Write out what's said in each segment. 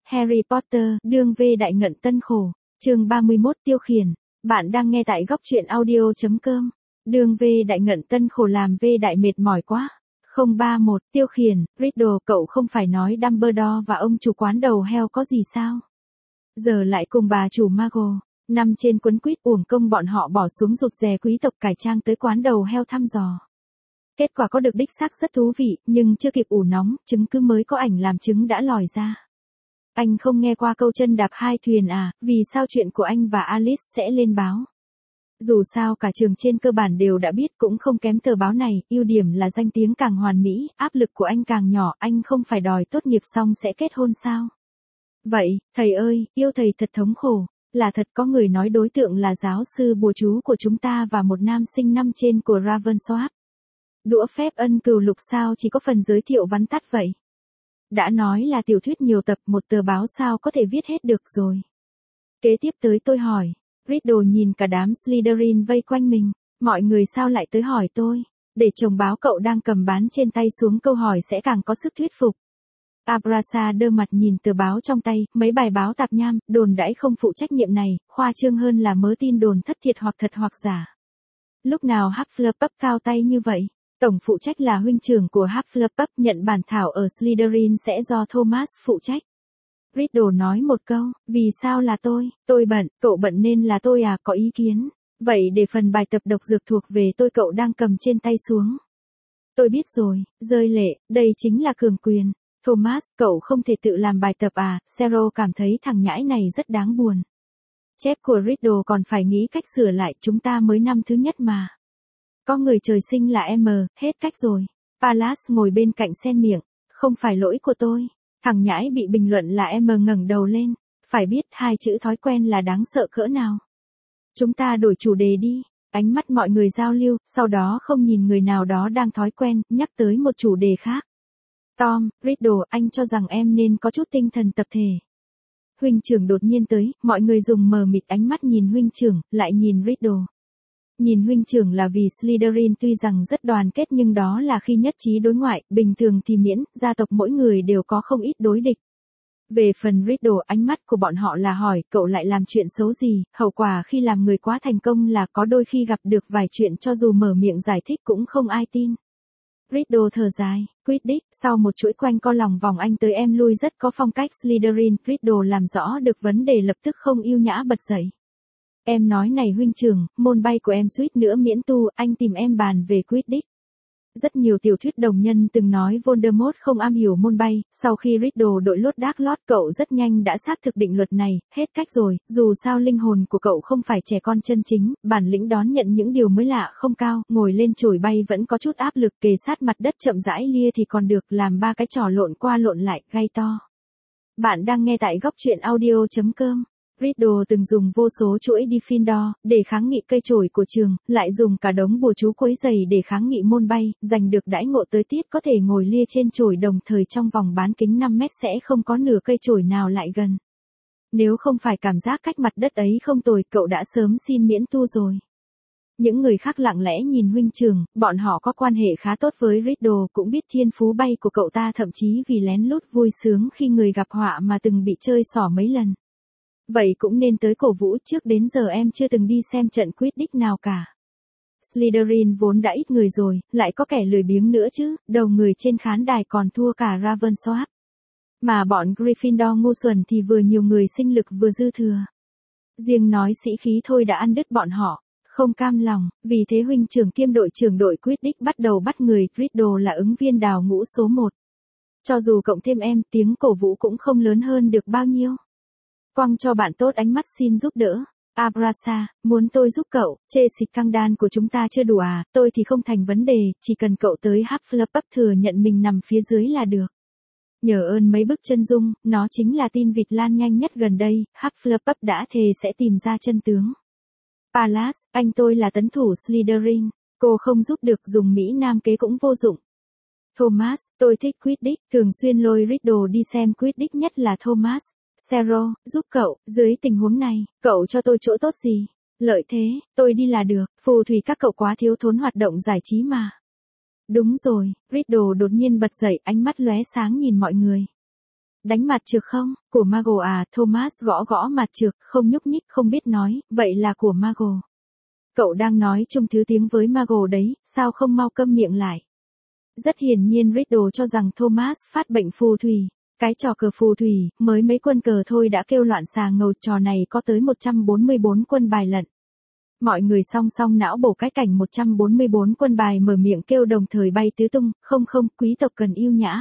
Harry Potter, đương V đại ngận tân khổ. Chương 31 tiêu khiển. Bạn đang nghe tại góc truyện audio.com. Đương V đại ngận tân khổ làm V đại mệt mỏi quá. 031 tiêu khiển, Riddle, cậu không phải nói Dumbledore và ông chủ quán đầu heo có gì sao? Giờ lại cùng bà chủ Muggle, nằm trên quấn quýt uổng công bọn họ bỏ xuống rụt rè quý tộc cải trang tới quán đầu heo thăm dò. Kết quả có được đích xác rất thú vị, nhưng chưa kịp ủ nóng, chứng cứ mới có ảnh làm chứng đã lòi ra. Anh không nghe qua câu chân đạp hai thuyền à, vì sao chuyện của anh và Alice sẽ lên báo? Dù sao cả trường trên cơ bản đều đã biết, cũng không kém tờ báo này, ưu điểm là danh tiếng càng hoàn mỹ, áp lực của anh càng nhỏ, anh không phải đòi tốt nghiệp xong sẽ kết hôn sao? Vậy, thầy ơi, yêu thầy thật thống khổ, là thật có người nói đối tượng là giáo sư bùa chú của chúng ta và một nam sinh năm trên của Ravensworth. Đũa phép ân cừu lục sao chỉ có phần giới thiệu vắn tắt vậy? Đã nói là tiểu thuyết nhiều tập, một tờ báo sao có thể viết hết được rồi. Kế tiếp tới tôi hỏi. Riddle nhìn cả đám Slytherin vây quanh mình. Mọi người sao lại tới hỏi tôi? Để chồng báo cậu đang cầm bán trên tay xuống câu hỏi sẽ càng có sức thuyết phục. Abrasa đơ mặt nhìn tờ báo trong tay, mấy bài báo tạp nham, đồn đãi không phụ trách nhiệm này, khoa trương hơn là mớ tin đồn thất thiệt hoặc thật hoặc giả. Lúc nào Hufflepuff cao tay như vậy? Tổng phụ trách là huynh trưởng của Hufflepuff, nhận bản thảo ở Slytherin sẽ do Thomas phụ trách. Riddle nói một câu, vì sao là tôi bận, cậu bận nên là tôi à, có ý kiến. Vậy để phần bài tập độc dược thuộc về tôi cậu đang cầm trên tay xuống. Tôi biết rồi, rơi lệ, đây chính là cường quyền. Thomas, cậu không thể tự làm bài tập à, Sero cảm thấy thằng nhãi này rất đáng buồn. Chép của Riddle còn phải nghĩ cách sửa lại, chúng ta mới năm thứ nhất mà. Có người trời sinh là M, hết cách rồi. Pallas ngồi bên cạnh xen miệng, không phải lỗi của tôi. Thằng nhãi bị bình luận là M ngẩng đầu lên, phải biết hai chữ thói quen là đáng sợ cỡ nào. Chúng ta đổi chủ đề đi, ánh mắt mọi người giao lưu, sau đó không nhìn người nào đó đang thói quen, nhắc tới một chủ đề khác. Tom, Riddle, anh cho rằng em nên có chút tinh thần tập thể. Huynh trưởng đột nhiên tới, mọi người dùng mờ mịt ánh mắt nhìn huynh trưởng, lại nhìn Riddle. Nhìn huynh trưởng là vì Slytherin tuy rằng rất đoàn kết nhưng đó là khi nhất trí đối ngoại, bình thường thì miễn, gia tộc mỗi người đều có không ít đối địch. Về phần Riddle, ánh mắt của bọn họ là hỏi, cậu lại làm chuyện xấu gì, hậu quả khi làm người quá thành công là có đôi khi gặp được vài chuyện cho dù mở miệng giải thích cũng không ai tin. Riddle thở dài, Quidditch, sau một chuỗi quanh co lòng vòng anh tới em lui rất có phong cách Slytherin, Riddle làm rõ được vấn đề lập tức không yêu nhã bật dậy. Em nói này huynh trưởng, môn bay của em suýt nữa miễn tu, anh tìm em bàn về Quidditch. Rất nhiều tiểu thuyết đồng nhân từng nói Voldemort không am hiểu môn bay, sau khi Riddle đội lốt Dark Lord cậu rất nhanh đã xác thực định luật này, hết cách rồi, dù sao linh hồn của cậu không phải trẻ con chân chính, bản lĩnh đón nhận những điều mới lạ không cao, ngồi lên chổi bay vẫn có chút áp lực, kề sát mặt đất chậm rãi lia thì còn được, làm ba cái trò lộn qua lộn lại, gay to. Bạn đang nghe tại góc truyện audio.com. Riddle từng dùng vô số chuỗi Gryffindor để kháng nghị cây chổi của trường, lại dùng cả đống bùa chú quấy giày để kháng nghị môn bay, giành được đãi ngộ tới tiết có thể ngồi lia trên chổi đồng thời trong vòng bán kính 5 mét sẽ không có nửa cây chổi nào lại gần. Nếu không phải cảm giác cách mặt đất ấy không tồi, cậu đã sớm xin miễn tu rồi. Những người khác lặng lẽ nhìn huynh trưởng, bọn họ có quan hệ khá tốt với Riddle, cũng biết thiên phú bay của cậu ta, thậm chí vì lén lút vui sướng khi người gặp họa mà từng bị chơi xỏ mấy lần. Vậy cũng nên tới cổ vũ, trước đến giờ em chưa từng đi xem trận Quidditch nào cả. Slytherin vốn đã ít người rồi, lại có kẻ lười biếng nữa chứ, đầu người trên khán đài còn thua cả Ravensworth. Mà bọn Gryffindor ngu xuẩn thì vừa nhiều người sinh lực vừa dư thừa. Riêng nói sĩ khí thôi đã ăn đứt bọn họ, không cam lòng, vì thế huynh trưởng kiêm đội trưởng đội Quidditch bắt đầu bắt người, Riddle là ứng viên đào ngũ số 1. Cho dù cộng thêm em, tiếng cổ vũ cũng không lớn hơn được bao nhiêu. Quăng cho bạn tốt ánh mắt xin giúp đỡ. Abrasa, muốn tôi giúp cậu, chê xịt căng đan của chúng ta chưa đủ à, tôi thì không thành vấn đề, chỉ cần cậu tới Hufflepuff thừa nhận mình nằm phía dưới là được. Nhờ ơn mấy bức chân dung, nó chính là tin vịt lan nhanh nhất gần đây, Hufflepuff đã thề sẽ tìm ra chân tướng. Pallas, anh tôi là tấn thủ Slytherin, cô không giúp được, dùng Mỹ Nam kế cũng vô dụng. Thomas, tôi thích Quidditch, thường xuyên lôi Riddle đi xem Quidditch, nhất là Thomas. Sero, giúp cậu, dưới tình huống này, cậu cho tôi chỗ tốt gì? Lợi thế, tôi đi là được, phù thủy các cậu quá thiếu thốn hoạt động giải trí mà. Đúng rồi, Riddle đột nhiên bật dậy, ánh mắt lóe sáng nhìn mọi người. Đánh mặt trược không? Của Margot à? Thomas gõ gõ mặt trược, không nhúc nhích, không biết nói, vậy là của Margot. Cậu đang nói chung thứ tiếng với Margot đấy, sao không mau câm miệng lại? Rất hiển nhiên Riddle cho rằng Thomas phát bệnh phù thủy. Cái trò cờ phù thủy, mới mấy quân cờ thôi đã kêu loạn xà ngầu, trò này có tới 144 quân bài lận. Mọi người song song não bổ cái cảnh 144 quân bài mở miệng kêu đồng thời bay tứ tung, không, quý tộc cần yêu nhã.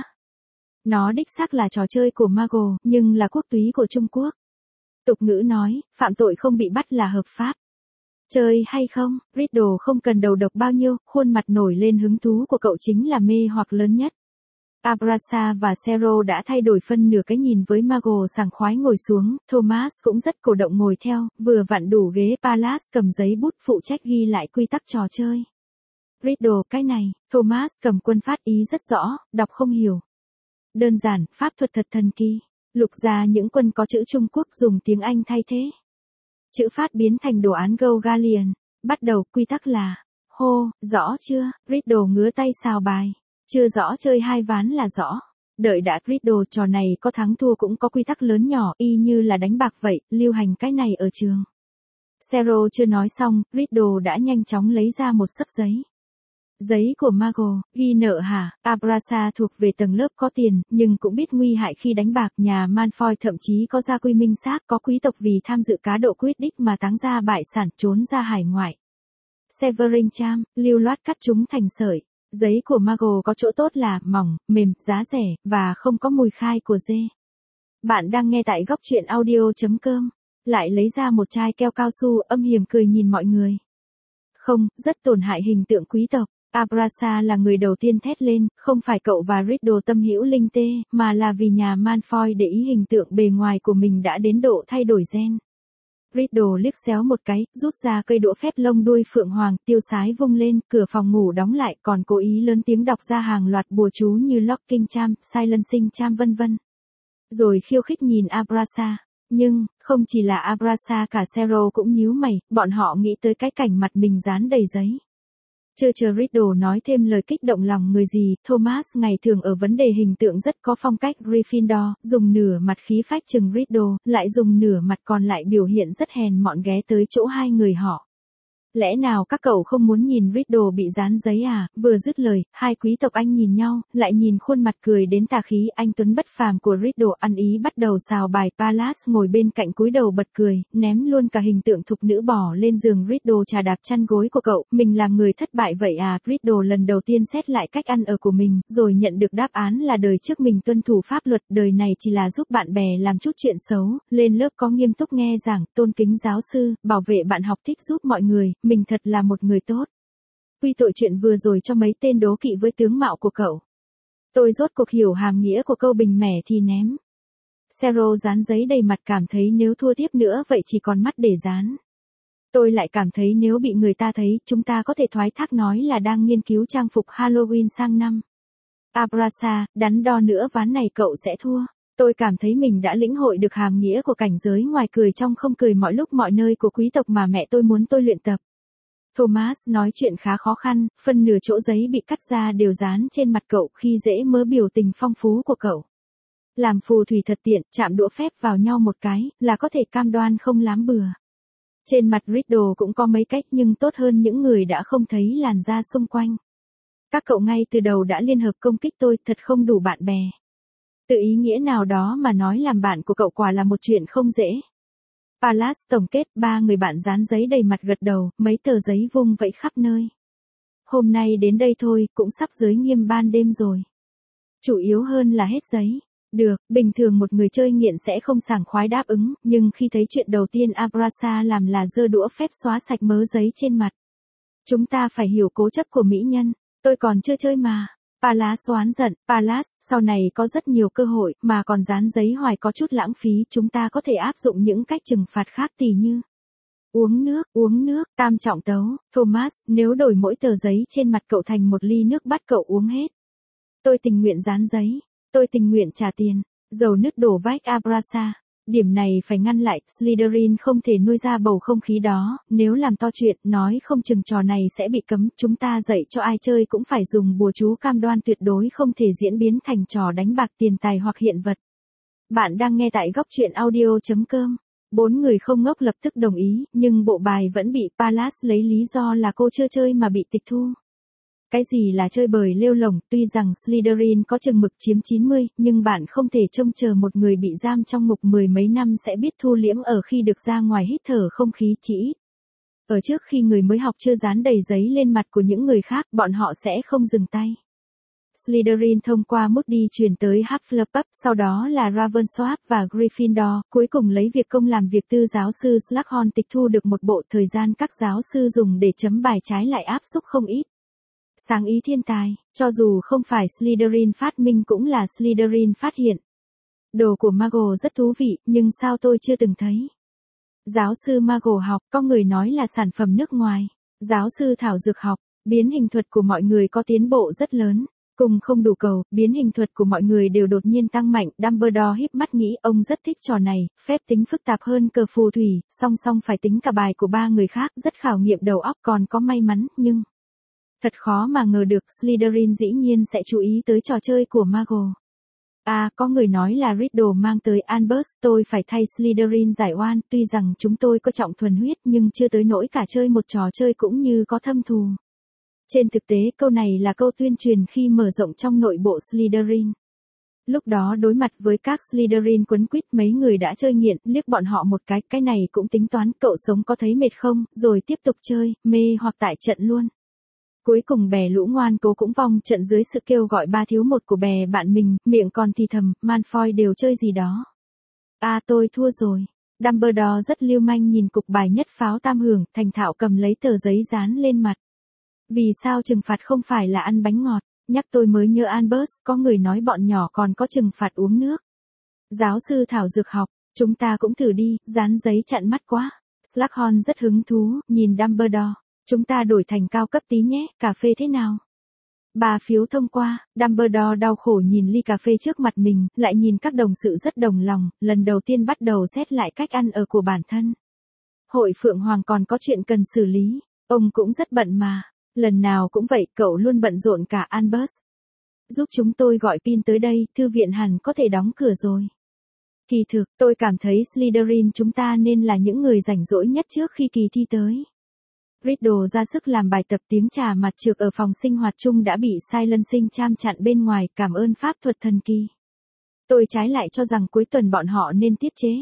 Nó đích xác là trò chơi của Margot, nhưng là quốc túy của Trung Quốc. Tục ngữ nói, phạm tội không bị bắt là hợp pháp. Chơi hay không, Riddle không cần đầu độc bao nhiêu, khuôn mặt nổi lên hứng thú của cậu chính là mê hoặc lớn nhất. Abraxa và Zero đã thay đổi phân nửa cái nhìn với Margot sảng khoái ngồi xuống, Thomas cũng rất cổ động ngồi theo, vừa vặn đủ ghế Palace cầm giấy bút phụ trách ghi lại quy tắc trò chơi. Riddle, cái này, Thomas cầm quân phát ý rất rõ, đọc không hiểu. Đơn giản, pháp thuật thật thần kỳ. Lục ra những quân có chữ Trung Quốc dùng tiếng Anh thay thế. Chữ phát biến thành đồ án Gaulian. Bắt đầu, quy tắc là, hô, rõ chưa? Riddle ngứa tay xào bài. Chưa rõ, chơi hai ván là rõ. Đợi đã, Riddle, trò này có thắng thua cũng có quy tắc lớn nhỏ, y như là đánh bạc vậy, lưu hành cái này ở trường. Zero chưa nói xong, Riddle đã nhanh chóng lấy ra một xấp giấy. Giấy của Margot, ghi nợ hả? Abraxa thuộc về tầng lớp có tiền, nhưng cũng biết nguy hại khi đánh bạc. Nhà Malfoy thậm chí có gia quy minh xác, có quý tộc vì tham dự cá độ quyết đích mà táng ra bại sản trốn ra hải ngoại. Severin Cham, lưu loát cắt chúng thành sợi. Giấy của Margot có chỗ tốt là mỏng, mềm, giá rẻ, và không có mùi khai của dê. Bạn đang nghe tại góc truyện audio.com. Lại lấy ra một chai keo cao su, âm hiểm cười nhìn mọi người. Không, rất tổn hại hình tượng quý tộc. Abraxa là người đầu tiên thét lên, không phải cậu và Riddle tâm hữu linh tê, mà là vì nhà Malfoy để ý hình tượng bề ngoài của mình đã đến độ thay đổi gen. Riddle liếc xéo một cái, rút ra cây đũa phép lông đuôi phượng hoàng, tiêu sái vung lên, cửa phòng ngủ đóng lại, còn cố ý lớn tiếng đọc ra hàng loạt bùa chú như Locking Charm, Silencing Charm vân vân. Rồi khiêu khích nhìn Abraxa. Nhưng, không chỉ là Abraxa, cả Zero cũng nhíu mày, bọn họ nghĩ tới cái cảnh mặt mình dán đầy giấy. Chưa chờ Riddle nói thêm lời kích động lòng người gì, Thomas ngày thường ở vấn đề hình tượng rất có phong cách Gryffindor, dùng nửa mặt khí phách chừng Riddle, lại dùng nửa mặt còn lại biểu hiện rất hèn mọn ghé tới chỗ hai người họ. Lẽ nào các cậu không muốn nhìn Riddle bị dán giấy à? Vừa dứt lời, hai quý tộc Anh nhìn nhau, lại nhìn khuôn mặt cười đến tà khí anh tuấn bất phàm của Riddle ăn ý bắt đầu xào bài. Palace ngồi bên cạnh cúi đầu bật cười, ném luôn cả hình tượng thục nữ bỏ lên giường. Riddle chà đạp chăn gối của cậu, mình làm người thất bại vậy à? Riddle lần đầu tiên xét lại cách ăn ở của mình, rồi nhận được đáp án là đời trước mình tuân thủ pháp luật, đời này chỉ là giúp bạn bè làm chút chuyện xấu, lên lớp có nghiêm túc nghe giảng, tôn kính giáo sư, bảo vệ bạn học, thích giúp mọi người. Mình thật là một người tốt. Quy tội chuyện vừa rồi cho mấy tên đố kỵ với tướng mạo của cậu. Tôi rốt cuộc hiểu hàm nghĩa của câu bình mẻ thì ném. Zero dán giấy đầy mặt, cảm thấy nếu thua tiếp nữa vậy chỉ còn mắt để dán. Tôi lại cảm thấy nếu bị người ta thấy, chúng ta có thể thoái thác nói là đang nghiên cứu trang phục Halloween sang năm. Abraxa, đắn đo nữa ván này cậu sẽ thua. Tôi cảm thấy mình đã lĩnh hội được hàm nghĩa của cảnh giới ngoài cười trong không cười mọi lúc mọi nơi của quý tộc mà mẹ tôi muốn tôi luyện tập. Thomas nói chuyện khá khó khăn, phân nửa chỗ giấy bị cắt ra đều dán trên mặt cậu khi dễ mớ biểu tình phong phú của cậu. Làm phù thủy thật tiện, chạm đũa phép vào nhau một cái, là có thể cam đoan không lám bừa. Trên mặt Riddle cũng có mấy cách nhưng tốt hơn những người đã không thấy làn da xung quanh. Các cậu ngay từ đầu đã liên hợp công kích tôi, thật không đủ bạn bè. Từ ý nghĩa nào đó mà nói làm bạn của cậu quả là một chuyện không dễ. Palace tổng kết, ba người bạn dán giấy đầy mặt gật đầu, mấy tờ giấy vung vẫy khắp nơi. Hôm nay đến đây thôi, cũng sắp giới nghiêm ban đêm rồi. Chủ yếu hơn là hết giấy. Được, bình thường một người chơi nghiện sẽ không sảng khoái đáp ứng, nhưng khi thấy chuyện đầu tiên Abraxa làm là giơ đũa phép xóa sạch mớ giấy trên mặt. Chúng ta phải hiểu cố chấp của mỹ nhân, tôi còn chưa chơi mà. Palace oán giận, Palace, sau này có rất nhiều cơ hội, mà còn dán giấy hoài có chút lãng phí, chúng ta có thể áp dụng những cách trừng phạt khác tỉ như uống nước, tam trọng tấu, Thomas, nếu đổi mỗi tờ giấy trên mặt cậu thành một ly nước bắt cậu uống hết. Tôi tình nguyện dán giấy, tôi tình nguyện trả tiền, dầu nứt đổ vách Abraxa. Điểm này phải ngăn lại, Slytherin không thể nuôi ra bầu không khí đó, nếu làm to chuyện, nói không chừng trò này sẽ bị cấm, chúng ta dạy cho ai chơi cũng phải dùng bùa chú cam đoan tuyệt đối không thể diễn biến thành trò đánh bạc tiền tài hoặc hiện vật. Bạn đang nghe tại góc truyện audio.com. Bốn người không ngốc lập tức đồng ý, nhưng bộ bài vẫn bị Palace lấy lý do là cô chưa chơi mà bị tịch thu. Cái gì là chơi bời lêu lổng, tuy rằng Slytherin có chừng mực chiếm 90, nhưng bạn không thể trông chờ một người bị giam trong ngục mười mấy năm sẽ biết thu liễm ở khi được ra ngoài hít thở không khí chỉ ít. Ở trước khi người mới học chưa dán đầy giấy lên mặt của những người khác, bọn họ sẽ không dừng tay. Slytherin thông qua Moody chuyển tới Hufflepuff, sau đó là Ravenclaw và Gryffindor, cuối cùng lấy việc công làm việc tư giáo sư Slughorn tịch thu được một bộ thời gian các giáo sư dùng để chấm bài trái lại áp xúc không ít. Sáng ý thiên tài, cho dù không phải Slytherin phát minh cũng là Slytherin phát hiện. Đồ của Muggle rất thú vị, nhưng sao tôi chưa từng thấy. Giáo sư Muggle học, có người nói là sản phẩm nước ngoài. Giáo sư thảo dược học, biến hình thuật của mọi người có tiến bộ rất lớn. Cùng không đủ cầu, biến hình thuật của mọi người đều đột nhiên tăng mạnh. Dumbledore híp mắt nghĩ ông rất thích trò này, phép tính phức tạp hơn cờ phù thủy, song song phải tính cả bài của ba người khác, rất khảo nghiệm đầu óc, còn có may mắn, nhưng thật khó mà ngờ được Slytherin dĩ nhiên sẽ chú ý tới trò chơi của Muggle. À, có người nói là Riddle mang tới Albus, tôi phải thay Slytherin giải oan, tuy rằng chúng tôi có trọng thuần huyết nhưng chưa tới nỗi cả chơi một trò chơi cũng như có thâm thù. Trên thực tế, câu này là câu tuyên truyền khi mở rộng trong nội bộ Slytherin. Lúc đó đối mặt với các Slytherin quấn quýt, mấy người đã chơi nghiện, liếc bọn họ một cái này cũng tính toán, cậu sống có thấy mệt không, rồi tiếp tục chơi, mê hoặc tại trận luôn. Cuối cùng bè lũ ngoan cố cũng vong trận dưới sự kêu gọi 3 thiếu 1 của bè bạn mình, miệng còn thì thầm, Malfoy đều chơi gì đó. À, tôi thua rồi. Dumbledore rất lưu manh nhìn cục bài nhất pháo tam hưởng, thành thạo cầm lấy tờ giấy dán lên mặt. Vì sao trừng phạt không phải là ăn bánh ngọt? Nhắc tôi mới nhớ Albus, có người nói bọn nhỏ còn có trừng phạt uống nước. Giáo sư thảo dược học, chúng ta cũng thử đi, dán giấy chặn mắt quá. Slughorn rất hứng thú, nhìn Dumbledore. Chúng ta đổi thành cao cấp tí nhé, cà phê thế nào? 3 phiếu thông qua, Dumbledore đau khổ nhìn ly cà phê trước mặt mình, lại nhìn các đồng sự rất đồng lòng, lần đầu tiên bắt đầu xét lại cách ăn ở của bản thân. Hội Phượng Hoàng còn có chuyện cần xử lý, ông cũng rất bận mà. Lần nào cũng vậy, cậu luôn bận rộn cả. Albus. Giúp chúng tôi gọi pin tới đây, thư viện hẳn có thể đóng cửa rồi. Kỳ thực, tôi cảm thấy Slytherin chúng ta nên là những người rảnh rỗi nhất trước khi kỳ thi tới. Riddle ra sức làm bài tập tiếng trà mặt trược ở phòng sinh hoạt chung đã bị Silencing Charm chặn bên ngoài, cảm ơn pháp thuật thần kỳ. Tôi trái lại cho rằng cuối tuần bọn họ nên tiết chế.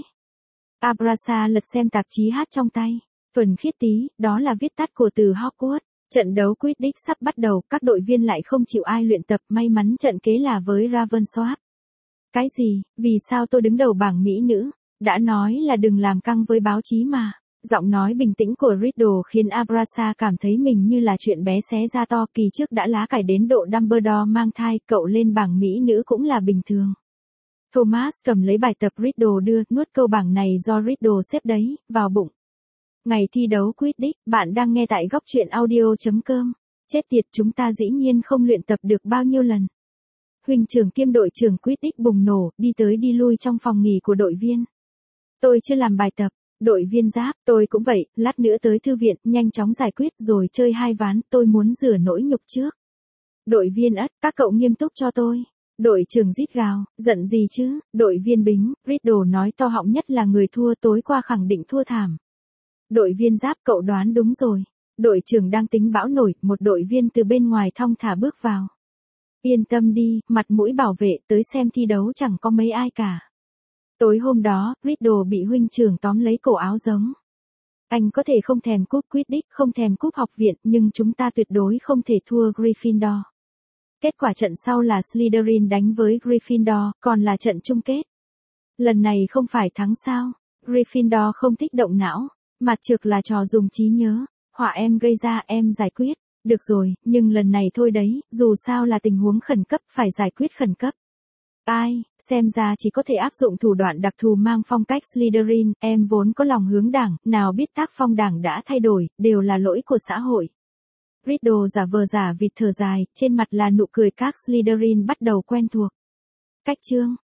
Abrasa lật xem tạp chí hát trong tay. Thuần khiết tí, đó là viết tắt của từ Hogwarts. Trận đấu Quidditch sắp bắt đầu, các đội viên lại không chịu ai luyện tập, may mắn trận kế là với Ravenclaw. Cái gì, vì sao tôi đứng đầu bảng mỹ nữ? Đã nói là đừng làm căng với báo chí mà. Giọng nói bình tĩnh của Riddle khiến Abrasa cảm thấy mình như là chuyện bé xé ra to, kỳ trước đã lá cải đến độ Dumbledore mang thai, cậu lên bảng mỹ nữ cũng là bình thường. Thomas cầm lấy bài tập Riddle đưa, nuốt câu bảng này do Riddle xếp đấy, vào bụng. Ngày thi đấu Quidditch, bạn đang nghe tại góc truyện audio.com. Chết tiệt, chúng ta dĩ nhiên không luyện tập được bao nhiêu lần. Huynh trưởng kiêm đội trưởng Quidditch bùng nổ, đi tới đi lui trong phòng nghỉ của đội viên. Tôi chưa làm bài tập. Đội viên Giáp, tôi cũng vậy, lát nữa tới thư viện, nhanh chóng giải quyết rồi chơi 2 ván, tôi muốn rửa nỗi nhục trước. Đội viên Ất, các cậu nghiêm túc cho tôi. Đội trưởng rít gào, giận gì chứ? Đội viên Bính, Riddle nói to họng nhất là người thua tối qua khẳng định thua thảm. Đội viên Giáp, cậu đoán đúng rồi. Đội trưởng đang tính bão nổi, một đội viên từ bên ngoài thong thả bước vào. Yên tâm đi, mặt mũi bảo vệ, tới xem thi đấu chẳng có mấy ai cả. Tối hôm đó, Riddle bị huynh trưởng tóm lấy cổ áo giống. Anh có thể không thèm cúp Quidditch, không thèm cúp học viện, nhưng chúng ta tuyệt đối không thể thua Gryffindor. Kết quả trận sau là Slytherin đánh với Gryffindor, còn là trận chung kết. Lần này không phải thắng sao? Gryffindor không thích động não. Mặt trược là trò dùng trí nhớ. Họa em gây ra, em giải quyết. Được rồi, nhưng lần này thôi đấy, dù sao là tình huống khẩn cấp, phải giải quyết khẩn cấp. Ai, xem ra chỉ có thể áp dụng thủ đoạn đặc thù mang phong cách Slytherin, em vốn có lòng hướng đảng, nào biết tác phong đảng đã thay đổi, đều là lỗi của xã hội. Riddle giả vờ giả vịt thở dài, trên mặt là nụ cười, các Slytherin bắt đầu quen thuộc. Cách chương,